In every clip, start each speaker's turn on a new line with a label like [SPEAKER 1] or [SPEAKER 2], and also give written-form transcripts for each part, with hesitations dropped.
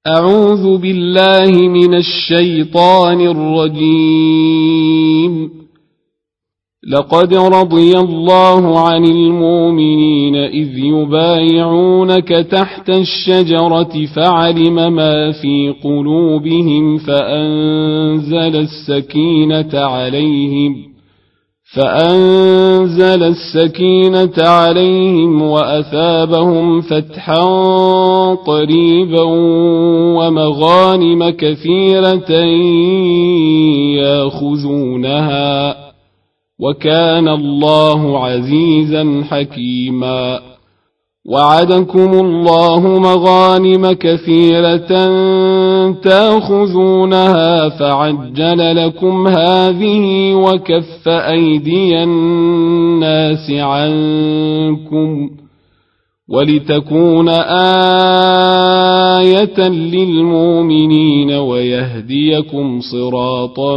[SPEAKER 1] أعوذ بالله من الشيطان الرجيم. لقد رضي الله عن المؤمنين إذ يبايعونك تحت الشجرة فعلم ما في قلوبهم فأنزل السكينة عليهم وأثابهم فتحا قريبا ومغانم كثيرة ياخذونها وكان الله عزيزا حكيما. وعدكم الله مغانم كثيرة تاخذونها فعجل لكم هذه وكف أيدي الناس عنكم ولتكون آية للمؤمنين ويهديكم صراطا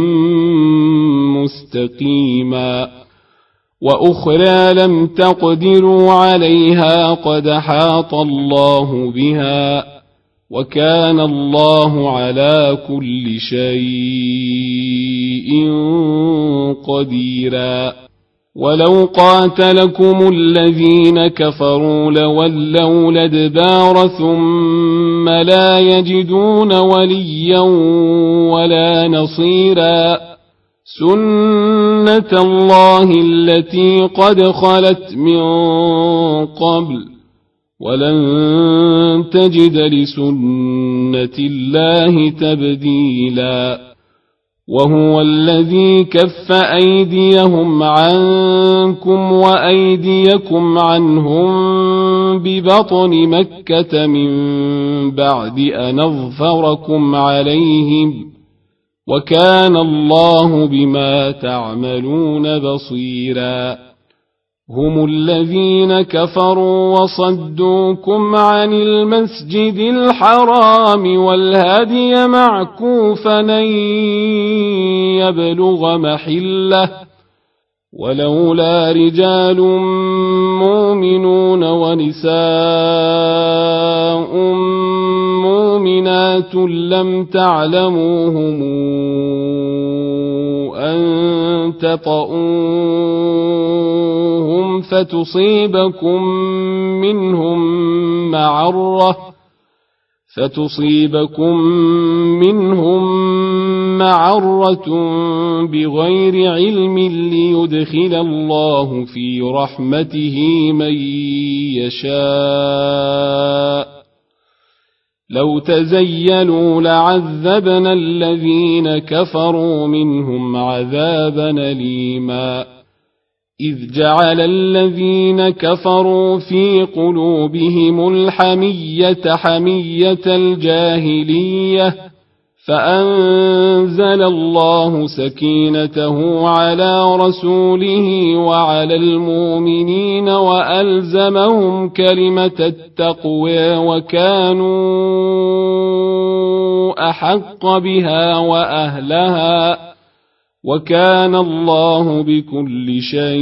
[SPEAKER 1] مستقيما. وأخرى لم تقدروا عليها قد حاط الله بها وكان الله على كل شيء قديرا. ولو قاتلكم الذين كفروا لولوا الأدبار ثم لا يجدون وليا ولا نصيرا. سنة الله التي قد خلت من قبل ولن تجد لسنة الله تبديلا. وهو الذي كف أيديهم عنكم وأيديكم عنهم ببطن مكة من بعد أن أظفركم عليهم وكان الله بما تعملون بصيرا. هم الذين كفروا وصدوكم عن المسجد الحرام والهدي معكوفا أن يبلغ محله ولولا رجال مؤمنون ونساء مؤمنات لم تعلموهم أن تطؤوهم فتصيبكم منهم معرة بغير علم ليدخل الله في رحمته من يشاء. لو تزيلوا لعذبنا الذين كفروا منهم عذابا أليما. إذ جعل الذين كفروا في قلوبهم الحمية حمية الجاهلية فأنزل الله سكينته على رسوله وعلى المؤمنين وألزمهم كلمة التقوى وكانوا أحق بها وأهلها وكان الله بكل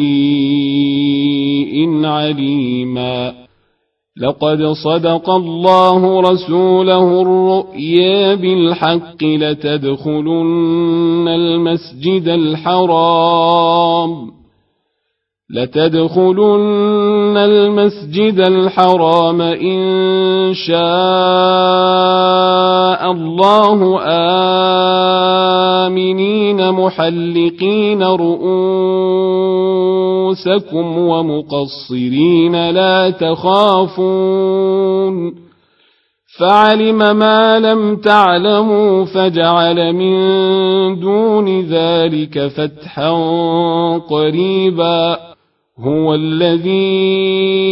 [SPEAKER 1] شيء عليما. لقد صدق الله رسوله الرؤيا بالحق لتدخلن المسجد الحرام إن شاء الله آمنين محلقين رؤوسكم ومقصرين لا تخافون فعلم ما لم تعلموا فجعل من دون ذلك فتحا قريبا. هو الذي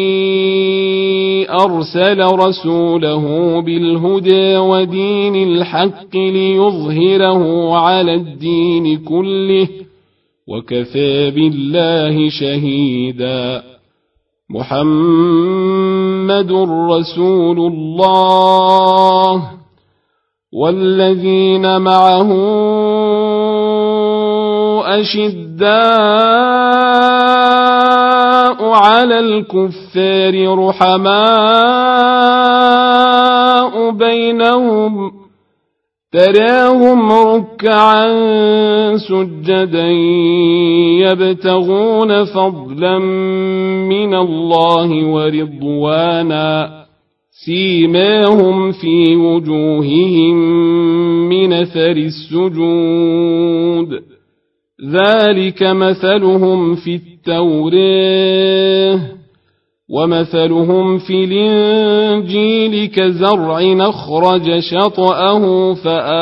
[SPEAKER 1] أرسل رسوله بالهدى ودين الحق ليظهره على الدين كله وكفى بالله شهيدا. محمد رسول الله والذين معه أشداء على الكفار رحماء بينهم تراهم ركعا سجدا يبتغون فضلا من الله ورضوانا سيماهم في وجوههم من أثر السجود ذلك مثلهم في التوراة ومثلهم في الإنجيل كزرع أخرج شطأه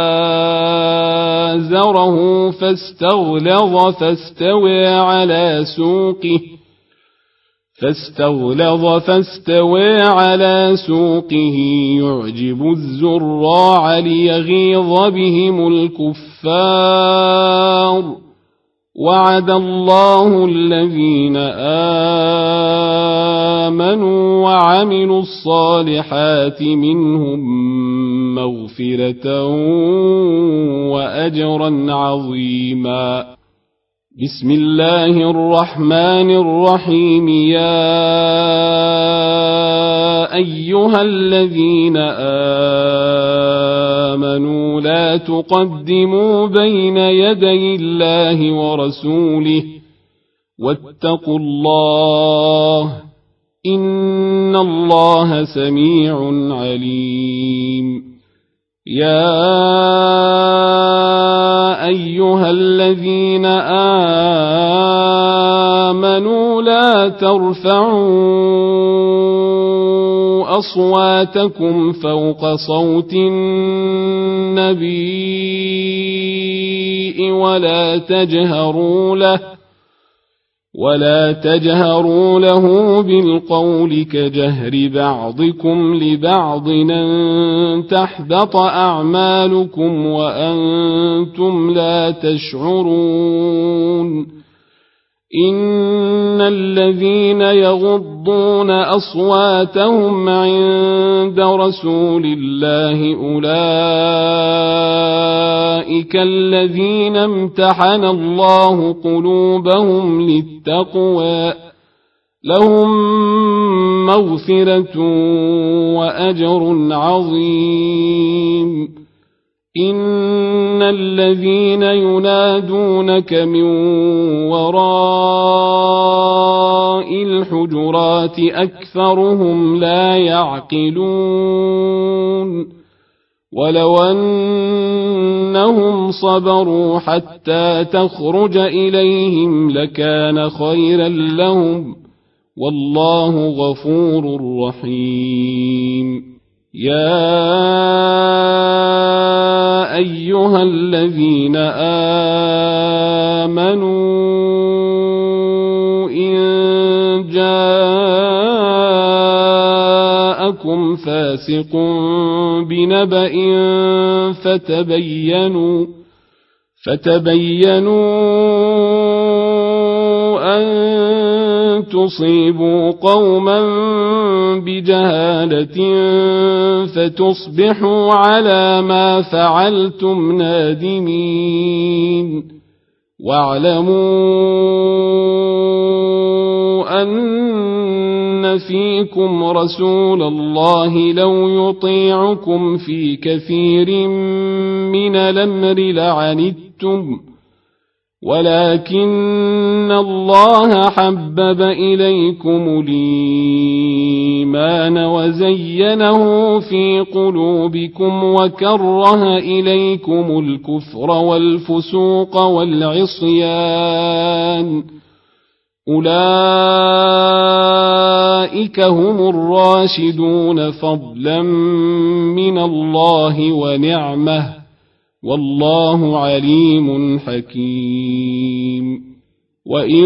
[SPEAKER 1] فآزره فاستغلظ فاستوى على سوقه يعجب الزراع ليغيظ بهم الكفار وعد الله الذين آمنوا وعملوا الصالحات منهم مغفرة وأجرا عظيما بسم الله الرحمن الرحيم يا أيها الذين آمنوا لا تقدموا بين يدي الله ورسوله واتقوا الله إن الله سميع عليم يا أيها الذين آمنوا لا ترفعوا أصواتكم فوق صوت النبي ولا تجهروا له بالقول كجهر بعضكم لبعض أن تحبط أعمالكم وأنتم لا تشعرون إن الذين يغضون أصواتهم عند رسول الله أولئك الذين امتحن الله قلوبهم للتقوى لهم مغفرة وأجر عظيم إن الذين ينادونك من وراء الحجرات أكثرهم لا يعقلون ولو أنهم صبروا حتى تخرج إليهم لكان خيرا لهم والله غفور رحيم يا أيها الذين آمنوا إن جاءكم فاسق بنبأ فتبينوا أن تصيبوا قوما بجهالة فتصبحوا على ما فعلتم نادمين واعلموا أن فيكم رسول الله لو يطيعكم في كثير من الأمر لعنتم ولكن الله حبب إليكم الإيمان وزينه في قلوبكم وكره إليكم الكفر والفسوق والعصيان أولئك هم الراشدون فضلا من الله ونعمه والله عليم حكيم وإن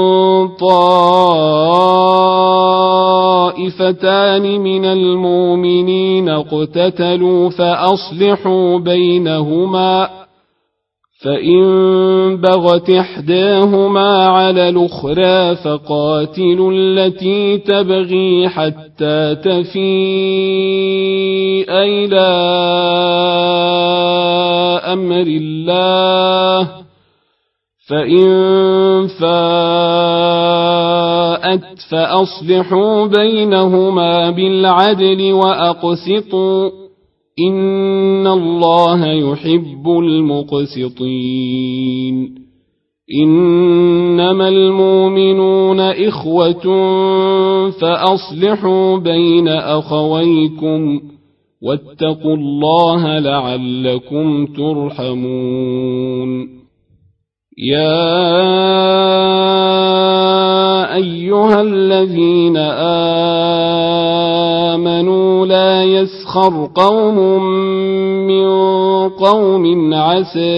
[SPEAKER 1] طائفتان من المؤمنين اقتتلوا فأصلحوا بينهما فإن بغت إحداهما على الأخرى فقاتلوا التي تبغي حتى تفيء إلى أمر الله فإن فاءت أساءت فأصلحوا بينهما بالعدل وأقسطوا إن الله يحب المقسطين إنما المؤمنون إخوة فأصلحوا بين أخويكم واتقوا الله لعلكم ترحمون يا أيها الذين آمنوا لا يسخر قوم من قوم عسى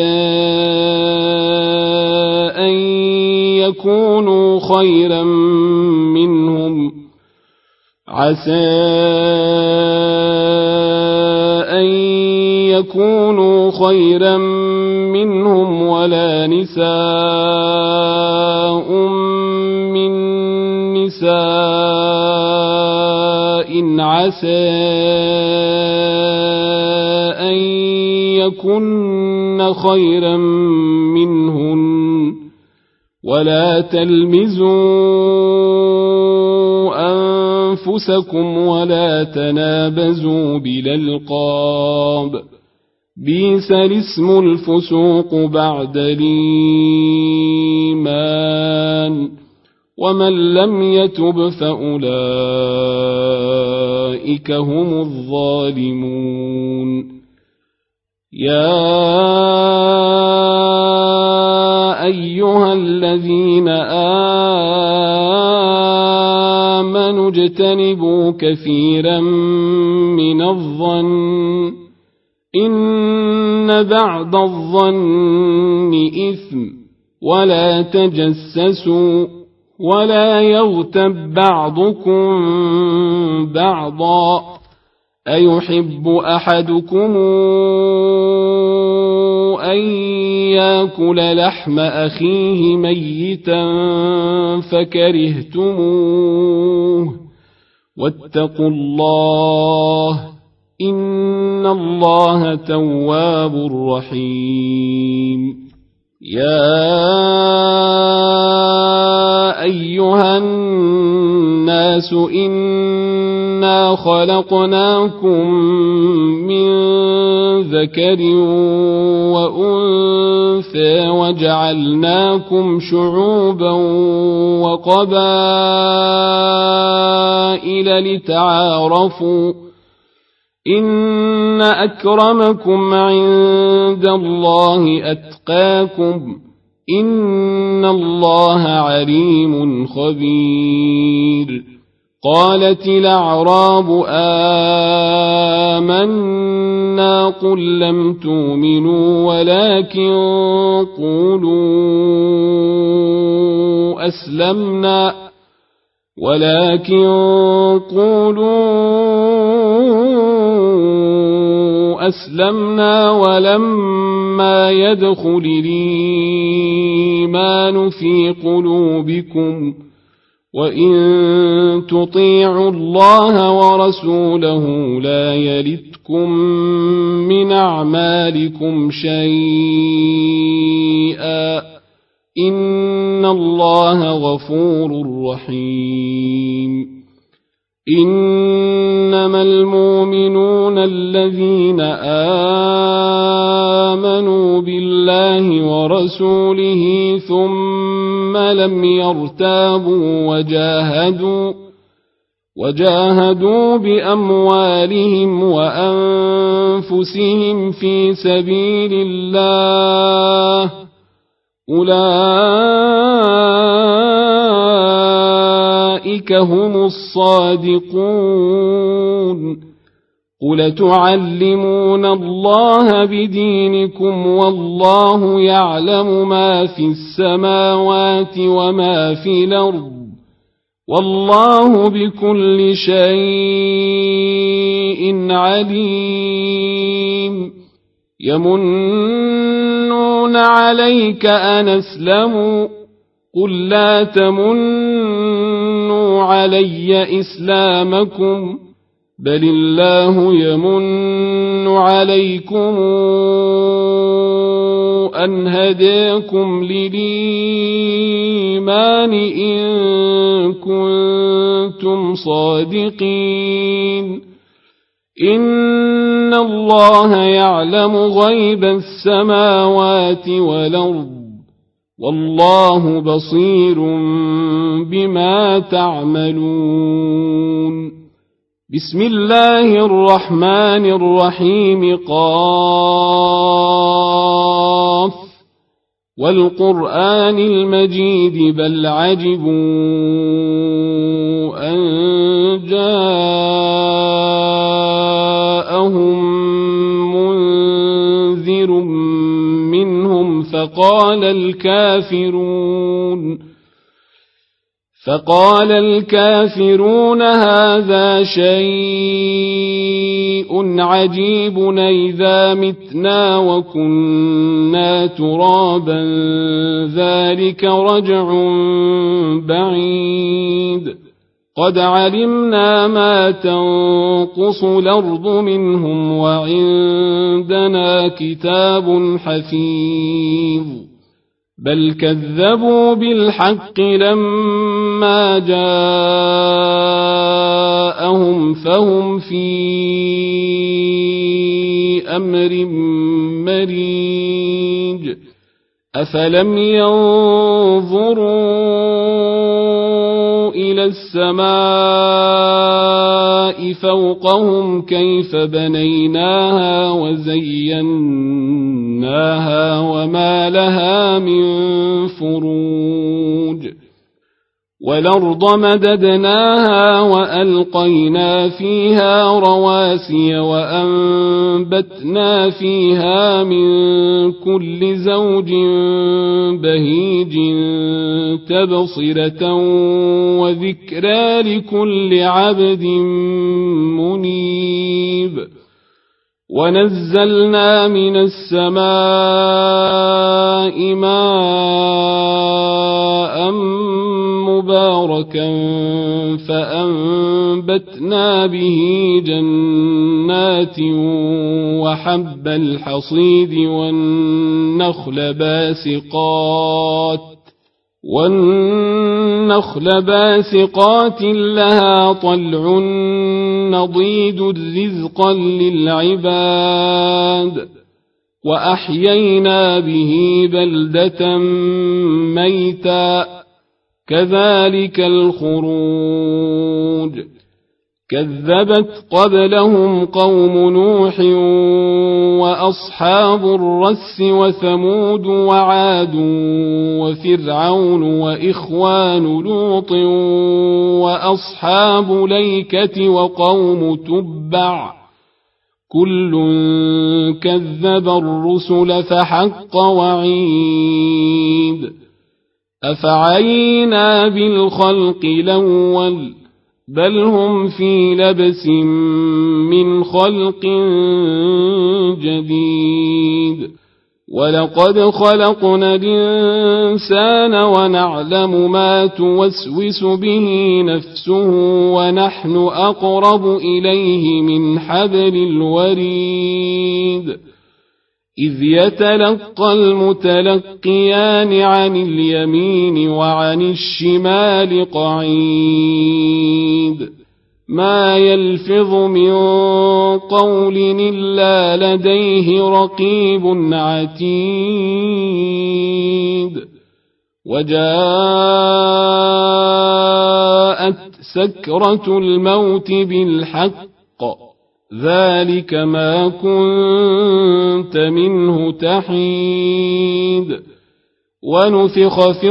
[SPEAKER 1] أن يكونوا خيرا منهم ولا نساء من نساء عسى أن يكن خيرا منهن ولا تلمزوا أنفسكم ولا تنابزوا بالألقاب بئس الاسم الفسوق بعد الإيمان ومن لم يتب فأولئك هم الظالمون يا أيها الذين آمنوا اجتنبوا كثيرا من الظن إن بعض الظن إثم ولا تجسسوا ولا يغتب بعضكم بعضا أيحب أحدكم أن يأكل لحم أخيه ميتا فكرهتموه واتقوا الله إن الله تواب رحيم يا أيها الناس إنا خلقناكم من ذكر وأنثى وجعلناكم شعوبا وقبائل لتعارفوا إن أكرمكم عند الله أتقاكم إن الله عليم خبير قالت الأعراب آمنا قل لم تؤمنوا ولكن قولوا أسلمنا ولما يدخل الإيمان في قلوبكم وإن تطيعوا الله ورسوله لا يلتكم من أعمالكم شيئا إن الله غفور رحيم إنما المؤمنون الذين آمنوا بالله ورسوله ثم لم يرتابوا وجاهدوا بأموالهم وأنفسهم في سبيل الله أولئك هم الصادقون قل تعلمون الله بدينكم والله يعلم ما في السماوات وما في الأرض والله بكل شيء عليم يمنون عليك أن أسلموا قل لا تمنوا علي إسلامكم بل الله يمن عليكم أن هداكم للإيمان إن كنتم صادقين إن الله يعلم غيب السماوات والأرض والله بصير بما تعملون بسم الله الرحمن الرحيم قاف والقرآن المجيد بل عجبوا أن جاءهم منذر منهم فقال الكافرون هذا شيء عجيب أإذا متنا وكنا ترابا ذلك رجع بعيد قد علمنا ما تنقص الأرض منهم وعندنا كتاب حفيظ بل كذبوا بالحق لما جاءهم فهم في أمر مريج أفلم ينظروا إلى السماء فوقهم كيف بنيناها وزيناها وما لها من فروج والأرض مددناها وألقينا فيها رواسي وأنبتنا فيها من كل زوج بهيج تبصرة وذكرى لكل عبد منيب ونزلنا من السماء ماء مباركا فأنبتنا به جنات وحب الحصيد والنخل باسقات لها طلع نضيد رزقا للعباد وأحيينا به بلدة ميتا كذلك الخروج كذبت قبلهم قوم نوح وأصحاب الرس وثمود وعاد وفرعون وإخوان لوط وأصحاب ليكة وقوم تبع كل كذب الرسل فحق وعيد أفعينا بالخلق الأول بل هم في لبس من خلق جديد ولقد خلقنا الإنسان ونعلم ما توسوس به نفسه ونحن أقرب إليه من حبل الوريد إذ يتلقى المتلقيان عن اليمين وعن الشمال قعيد ما يلفظ من قول إلا لديه رقيب عتيد وجاءت سكرة الموت بالحق ذلك ما كنت منه تحيد ونفخ في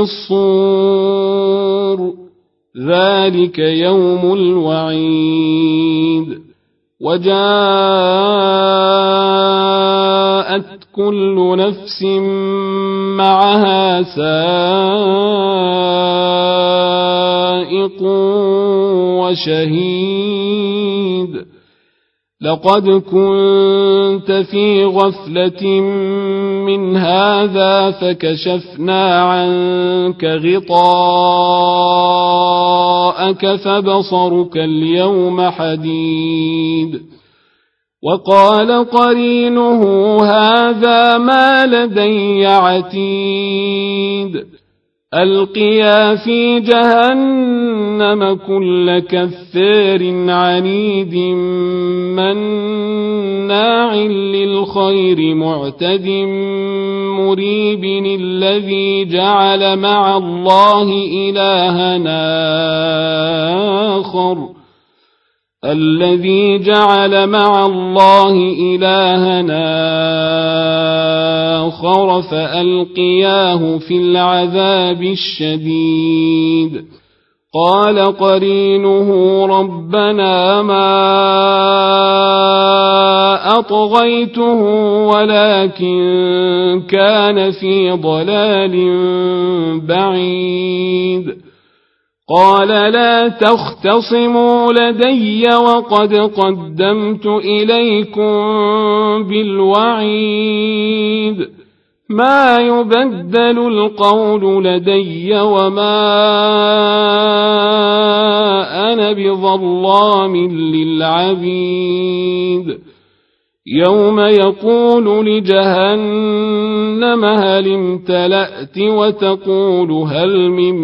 [SPEAKER 1] الصور ذلك يوم الوعيد وجاءت كل نفس معها سائق وشهيد لقد كنت في غفلة من هذا فكشفنا عنك غطاءك فبصرك اليوم حديد وقال قرينه هذا ما لدي عتيد ألقيا في جهنم كل كفار عنيد مناع للخير معتد مريب الذي جعل مع الله إلهنا آخر فألقياه في العذاب الشديد قال قرينه ربنا ما أطغيته ولكن كان في ضلال بعيد قال لا تختصموا لدي وقد قدمت إليكم بالوعيد ما يبدل القول لدي وما أنا بظلام للعبيد يوم يقول لجهنم هل امتلأت وتقول هل من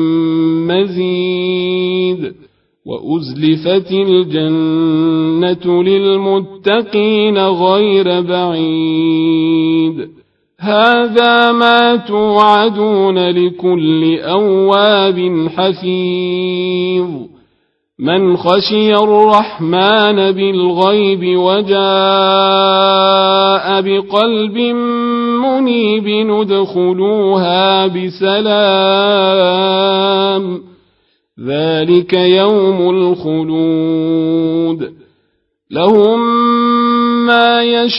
[SPEAKER 1] مزيد وأزلفت الجنة للمتقين غير بعيد هذا ما توعدون لكل أواب حفيظ من خشي الرحمن بالغيب وجاء بقلب منيب ادخلوها بسلام ذلك يوم الخلود لهم ما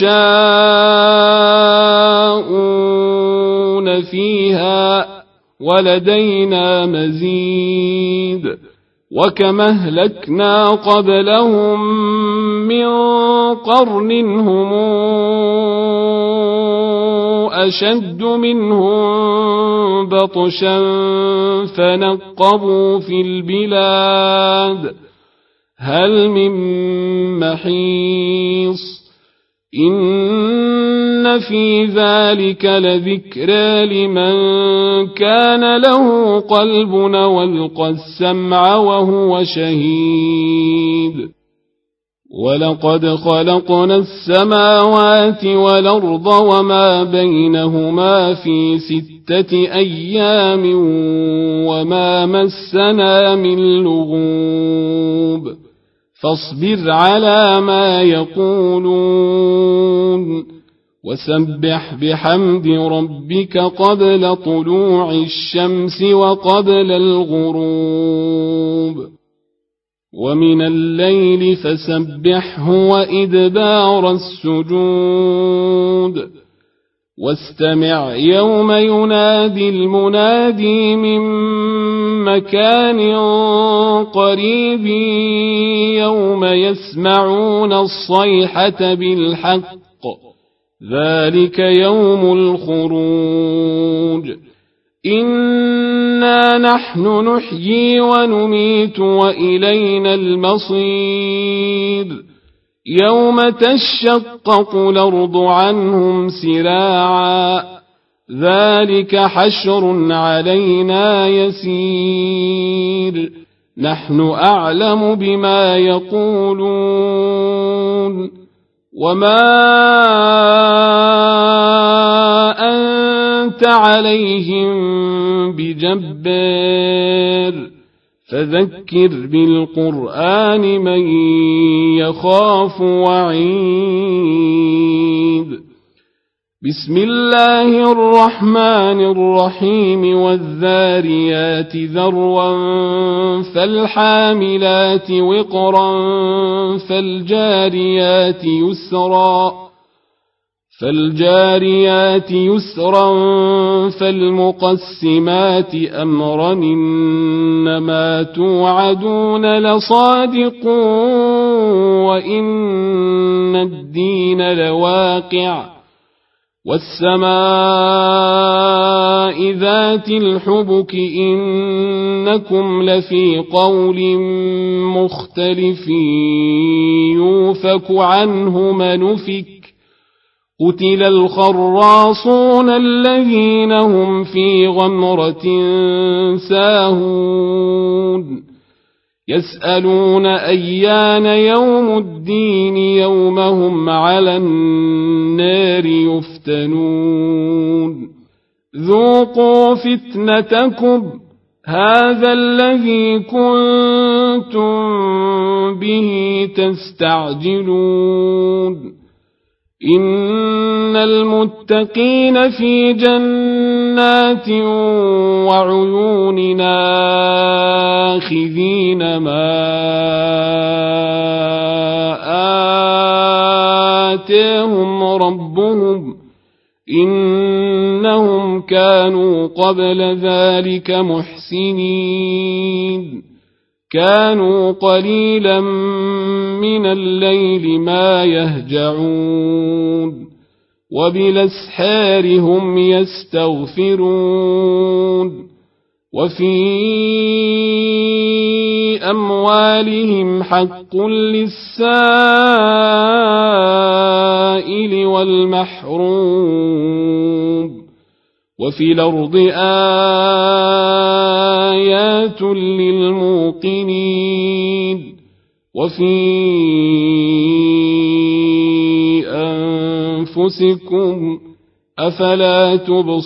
[SPEAKER 1] يشاءون فيها ولدينا مزيد وكما أهلكنا قبلهم من قرن هم أشد منهم بطشا فنقبوا في البلاد هل من محيص إن في ذلك لذكرى لمن كان له قلب والقى السمع وهو شهيد ولقد خلقنا السماوات والأرض وما بينهما في 6 أيام وما مسنا من لغوب فاصبر على ما يقولون وسبح بحمد ربك قبل طلوع الشمس وقبل الغروب ومن الليل فسبحه وإدبار السجود واستمع يوم ينادي المنادي من مكان قريب يوم يسمعون الصيحة بالحق ذلك يوم الخروج إنا نحن نحيي ونميت وإلينا المصير يوم تشقق الأرض عنهم سراعا ذلك حشر علينا يسير نحن أعلم بما يقولون وما أنت عليهم بجبار فذكر بالقرآن من يخاف وعيد بسم الله الرحمن الرحيم والذاريات ذروا فالحاملات وقرا فالجاريات يسرا فالمقسمات أمرا إنما توعدون لصادق وإن الدين لواقع والسماء ذات الحبك إنكم لفي قول مختلف يوفك عنه من أفك قتل الخراصون الذين هم في غمرة ساهون يسألون أيان يوم الدين يوم هم على النار يفتنون ذوقوا فتنتكم هذا الذي كنتم به تستعجلون إن المتقين في جنات وعيون آخذين ما آتاهم ربهم إنهم كانوا قبل ذلك محسنين كانوا قليلا من الليل ما يهجعون وبالأسحار هم يستغفرون وفي أموالهم حق للسائل والمحروم وفي الأرض آيات للموقنين وفي أنفسكم أفلا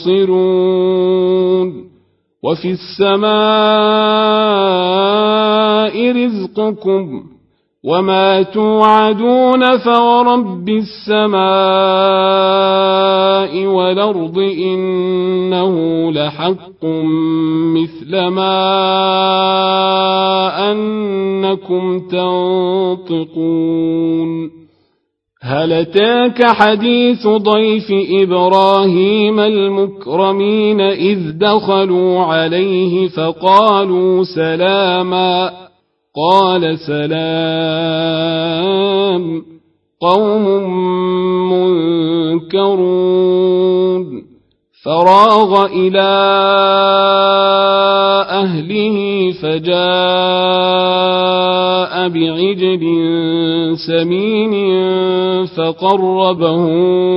[SPEAKER 1] تبصرون وفي السماء رزقكم وما توعدون فورب السماء والأرض إنه لحق مثل ما أنكم تنطقون هل أتاك حديث ضيف إبراهيم المكرمين إذ دخلوا عليه فقالوا سلاما قال سلام قوم منكرون فراغ إلى أهله فجاء بعجل سمين فقربه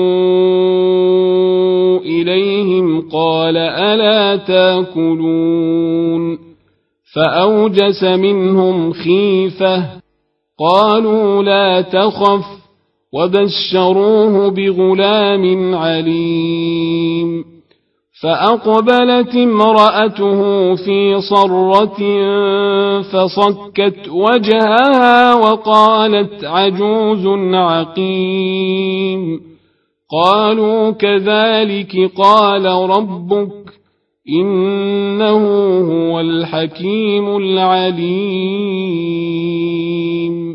[SPEAKER 1] إليهم قال ألا تاكلون فأوجس منهم خيفة قالوا لا تخف وبشروه بغلام عليم فأقبلت امرأته في صرة فصكت وجهها وقالت عجوز عقيم قالوا كذلك قال ربك إنه هو الحكيم العليم